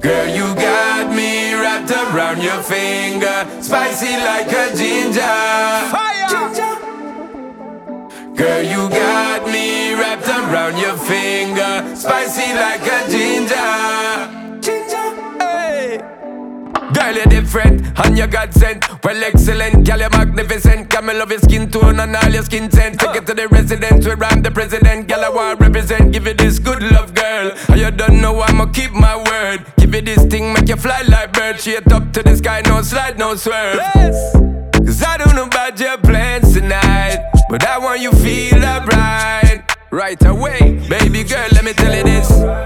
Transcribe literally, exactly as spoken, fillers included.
Girl, you got me wrapped around your finger, spicy like a ginger. Fire! Ginger. Girl, you got me wrapped around your finger, spicy like a ginger. Ginger. Hey. Girl, you're different, and you God sent. Well, excellent, girl, you're magnificent. Girl, me love your skin tone and all your skin scent. Take it to the residence where I'm the president. Girl, I want represent, give you this good love, girl. And you don't know I'ma keep my word. Give you this thing, make you fly like bird. Straight up to the sky, no slide, no swerve. Yes. Cause I don't know about your plans tonight, but I want you feel alright right away. Baby girl, let me tell you this.